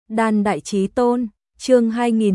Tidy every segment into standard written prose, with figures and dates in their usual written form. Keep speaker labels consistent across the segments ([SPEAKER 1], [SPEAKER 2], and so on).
[SPEAKER 1] Đan Đại Chí Tôn, chương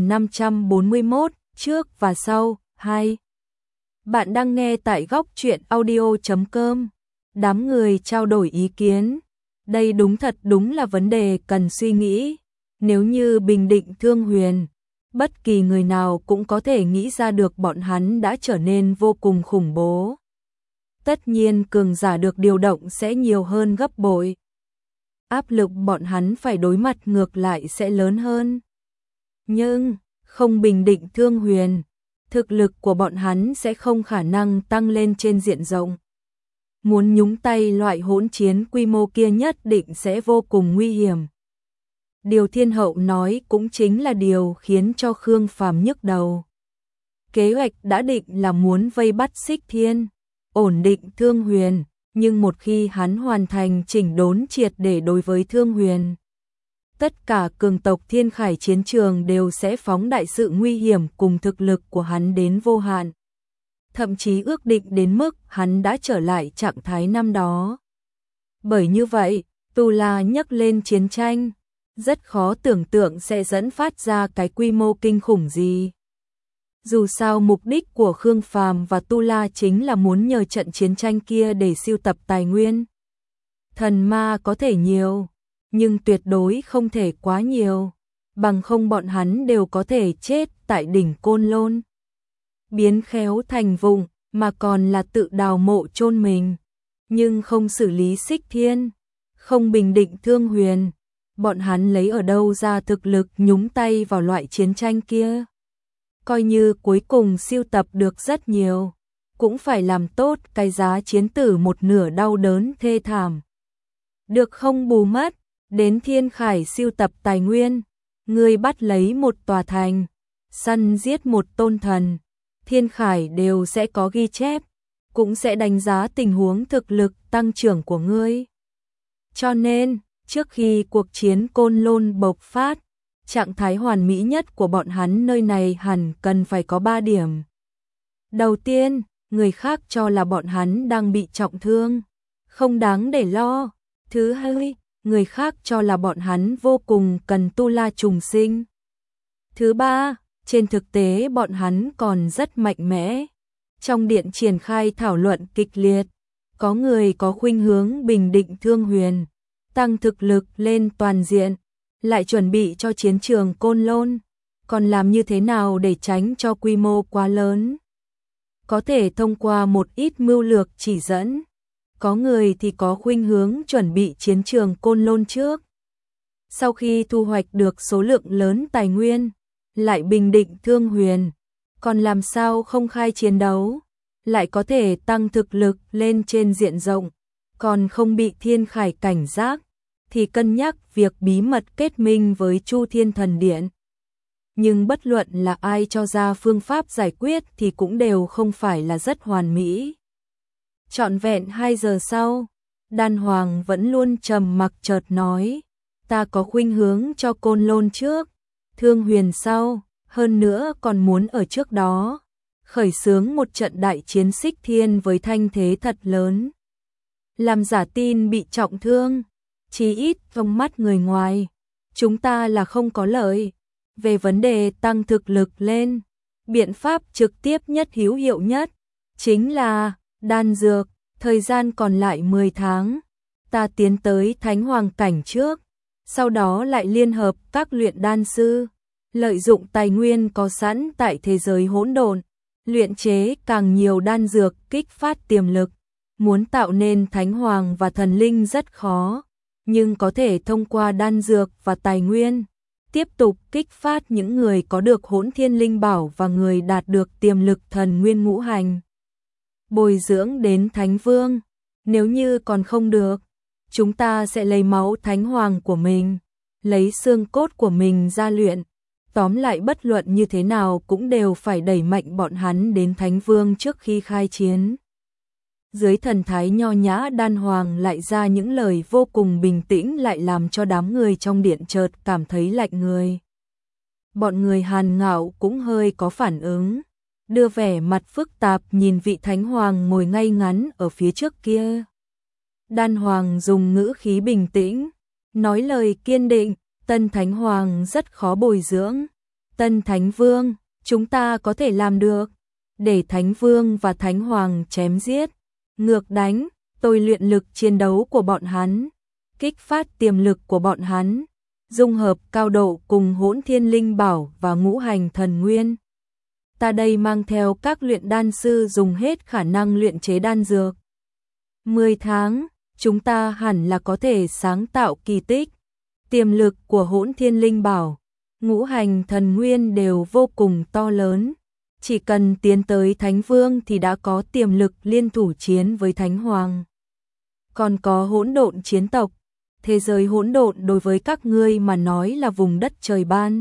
[SPEAKER 1] 2541, trước và sau, 2. Bạn đang nghe tại góc truyện audio.com. Đám người trao đổi ý kiến. Đây đúng là vấn đề cần suy nghĩ. Nếu như bình định Thương Huyền, bất kỳ người nào cũng có thể nghĩ ra được bọn hắn đã trở nên vô cùng khủng bố. Tất nhiên cường giả được điều động sẽ nhiều hơn gấp bội. Áp lực bọn hắn phải đối mặt ngược lại sẽ lớn hơn. Nhưng, không bình định Thương Huyền, thực lực của bọn hắn sẽ không khả năng tăng lên trên diện rộng. Muốn nhúng tay loại hỗn chiến quy mô kia nhất định sẽ vô cùng nguy hiểm. Điều Thiên Hậu nói cũng chính là điều khiến cho Khương Phàm nhức đầu. Kế hoạch đã định là muốn vây bắt Xích Thiên, ổn định Thương Huyền, nhưng một khi hắn hoàn thành chỉnh đốn triệt để đối với Thương Huyền, tất cả cường tộc Thiên Khải chiến trường đều sẽ phóng đại sự nguy hiểm cùng thực lực của hắn đến vô hạn. Thậm chí ước định đến mức hắn đã trở lại trạng thái năm đó. Bởi như vậy, Tu La nhắc lên chiến tranh, rất khó tưởng tượng sẽ dẫn phát ra cái quy mô kinh khủng gì. Dù sao mục đích của Khương Phàm và Tu La chính là muốn nhờ trận chiến tranh kia để sưu tập tài nguyên. Thần ma có thể nhiều, nhưng tuyệt đối không thể quá nhiều, bằng không bọn hắn đều có thể chết tại đỉnh Côn Lôn. Biến khéo thành vụng, mà còn là tự đào mộ chôn mình. Nhưng không xử lý Xích Thiên, không bình định Thương Huyền, bọn hắn lấy ở đâu ra thực lực nhúng tay vào loại chiến tranh kia. Coi như cuối cùng sưu tập được rất nhiều, cũng phải làm tốt cái giá chiến tử một nửa đau đớn thê thảm. Được không bù mất, đến Thiên Khải sưu tập tài nguyên, người bắt lấy một tòa thành, săn giết một tôn thần, Thiên Khải đều sẽ có ghi chép, cũng sẽ đánh giá tình huống thực lực tăng trưởng của ngươi. Cho nên, trước khi cuộc chiến Côn Lôn bộc phát, trạng thái hoàn mỹ nhất của bọn hắn nơi này hẳn cần phải có 3 điểm. Đầu tiên, người khác cho là bọn hắn đang bị trọng thương, không đáng để lo. Thứ hai, người khác cho là bọn hắn vô cùng cần Tu La trùng sinh. Thứ ba, trên thực tế bọn hắn còn rất mạnh mẽ. Trong điện triển khai thảo luận kịch liệt, có người có khuynh hướng bình định Thương Huyền, tăng thực lực lên toàn diện, lại chuẩn bị cho chiến trường Côn Lôn, còn làm như thế nào để tránh cho quy mô quá lớn. Có thể thông qua một ít mưu lược chỉ dẫn, có người thì có khuynh hướng chuẩn bị chiến trường Côn Lôn trước. Sau khi thu hoạch được số lượng lớn tài nguyên, lại bình định Thương Huyền, còn làm sao không khai chiến đấu, lại có thể tăng thực lực lên trên diện rộng, còn không bị Thiên Khải cảnh giác, thì cân nhắc việc bí mật kết minh với Chu Thiên Thần Điện. Nhưng bất luận là ai cho ra phương pháp giải quyết thì cũng đều không phải là rất hoàn mỹ. Trọn vẹn 2 giờ sau, Đan Hoàng vẫn luôn trầm mặc chợt nói, ta có khuynh hướng cho Côn Lôn trước, Thương Huyền sau, hơn nữa còn muốn ở trước đó khởi xướng một trận đại chiến Xích Thiên với thanh thế thật lớn. Làm giả tin bị trọng thương, chí ít trong mắt người ngoài, chúng ta là không có lợi. Về vấn đề tăng thực lực lên, biện pháp trực tiếp nhất hữu hiệu nhất chính là đan dược. Thời gian còn lại 10 tháng, ta tiến tới Thánh Hoàng cảnh trước, sau đó lại liên hợp các luyện đan sư, lợi dụng tài nguyên có sẵn tại thế giới hỗn độn, luyện chế càng nhiều đan dược kích phát tiềm lực. Muốn tạo nên Thánh Hoàng và thần linh rất khó, nhưng có thể thông qua đan dược và tài nguyên, tiếp tục kích phát những người có được Hỗn Thiên Linh Bảo và người đạt được tiềm lực thần nguyên ngũ hành. Bồi dưỡng đến Thánh Vương, nếu như còn không được, chúng ta sẽ lấy máu Thánh Hoàng của mình, lấy xương cốt của mình ra luyện. Tóm lại bất luận như thế nào cũng đều phải đẩy mạnh bọn hắn đến Thánh Vương trước khi khai chiến. Dưới thần thái nho nhã Đan Hoàng lại ra những lời vô cùng bình tĩnh lại làm cho đám người trong điện chợt cảm thấy lạnh người. Bọn người Hàn Ngạo cũng hơi có phản ứng, đưa vẻ mặt phức tạp nhìn vị Thánh Hoàng ngồi ngay ngắn ở phía trước kia. Đan Hoàng dùng ngữ khí bình tĩnh, nói lời kiên định, Tân Thánh Hoàng rất khó bồi dưỡng. Tân Thánh Vương, chúng ta có thể làm được. Để Thánh Vương và Thánh Hoàng chém giết, ngược đánh, tôi luyện lực chiến đấu của bọn hắn, kích phát tiềm lực của bọn hắn, dung hợp cao độ cùng Hỗn Thiên Linh Bảo và Ngũ Hành Thần Nguyên. Ta đây mang theo các luyện đan sư dùng hết khả năng luyện chế đan dược. 10 tháng, chúng ta hẳn là có thể sáng tạo kỳ tích. Tiềm lực của Hỗn Thiên Linh Bảo, Ngũ Hành Thần Nguyên đều vô cùng to lớn. Chỉ cần tiến tới Thánh Vương thì đã có tiềm lực liên thủ chiến với Thánh Hoàng. Còn có hỗn độn chiến tộc. Thế giới hỗn độn đối với các ngươi mà nói là vùng đất trời ban.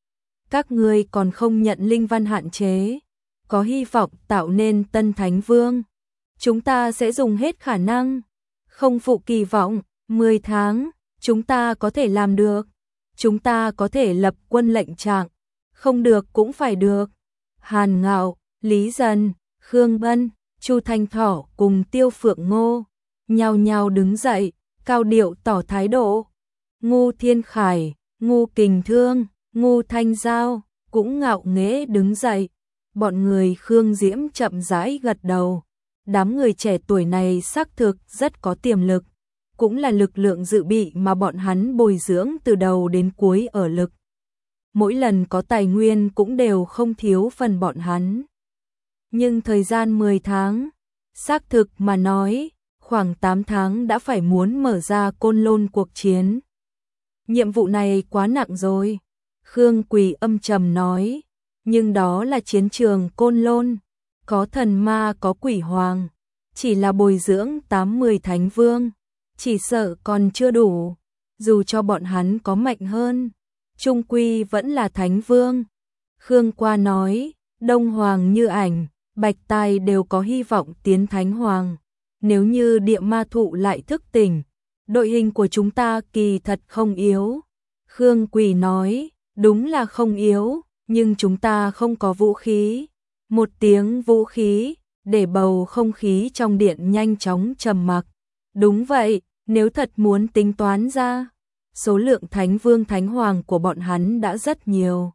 [SPEAKER 1] Các ngươi còn không nhận linh văn hạn chế, có hy vọng tạo nên Tân Thánh Vương. Chúng ta sẽ dùng hết khả năng, không phụ kỳ vọng. 10 tháng, chúng ta có thể làm được. Chúng ta có thể lập quân lệnh trạng, không được cũng phải được. Hàn Ngạo, Lý Dần, Khương Bân, Chu Thanh Thỏ cùng Tiêu Phượng Ngô nhao nhao đứng dậy, cao điệu tỏ thái độ. Ngô Thiên Khải, Ngô Kình Thương, Ngô Thanh Giao cũng ngạo nghễ đứng dậy. Bọn người Khương Diễm chậm rãi gật đầu. Đám người trẻ tuổi này xác thực rất có tiềm lực, cũng là lực lượng dự bị mà bọn hắn bồi dưỡng từ đầu đến cuối ở lực. Mỗi lần có tài nguyên cũng đều không thiếu phần bọn hắn. Nhưng thời gian 10 tháng, xác thực mà nói, khoảng 8 tháng đã phải muốn mở ra Côn Lôn cuộc chiến. Nhiệm vụ này quá nặng rồi, Khương Quỳ âm trầm nói, nhưng đó là chiến trường Côn Lôn, có thần ma có quỷ hoàng, chỉ là bồi dưỡng 8-10 thánh vương, chỉ sợ còn chưa đủ, dù cho bọn hắn có mạnh hơn, chung quy vẫn là thánh vương. Khương Qua nói, Đông Hoàng Như Ảnh, Bạch Tài đều có hy vọng tiến thánh hoàng, nếu như địa ma thụ lại thức tỉnh, đội hình của chúng ta kỳ thật không yếu. Khương Quỳ nói, đúng là không yếu, nhưng chúng ta không có vũ khí. Một tiếng vũ khí, để bầu không khí trong điện nhanh chóng trầm mặc. Đúng vậy, nếu thật muốn tính toán ra, số lượng thánh vương thánh hoàng của bọn hắn đã rất nhiều.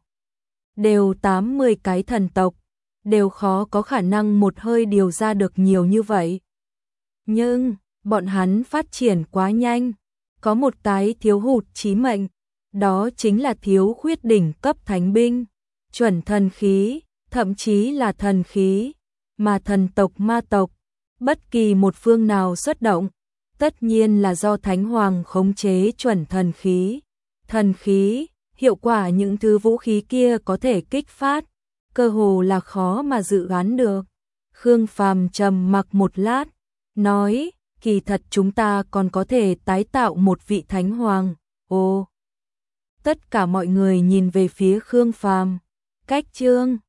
[SPEAKER 1] Đều 8-10 cái thần tộc, đều khó có khả năng một hơi điều ra được nhiều như vậy. Nhưng, bọn hắn phát triển quá nhanh, có một cái thiếu hụt chí mệnh, đó chính là thiếu khuyết đỉnh cấp thánh binh, chuẩn thần khí, thậm chí là thần khí, mà thần tộc ma tộc, bất kỳ một phương nào xuất động, tất nhiên là do Thánh Hoàng khống chế chuẩn thần khí. Thần khí, hiệu quả những thứ vũ khí kia có thể kích phát, cơ hồ là khó mà dự đoán được. Khương Phàm trầm mặc một lát, nói, kỳ thật chúng ta còn có thể tái tạo một vị Thánh Hoàng. Ồ! Tất cả mọi người nhìn về phía Khương Phàm. Cách chương